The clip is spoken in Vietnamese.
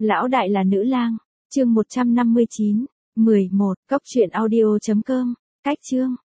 Lão đại là nữ lang, chương 159, 11, cốc truyện audio.com, cách chương.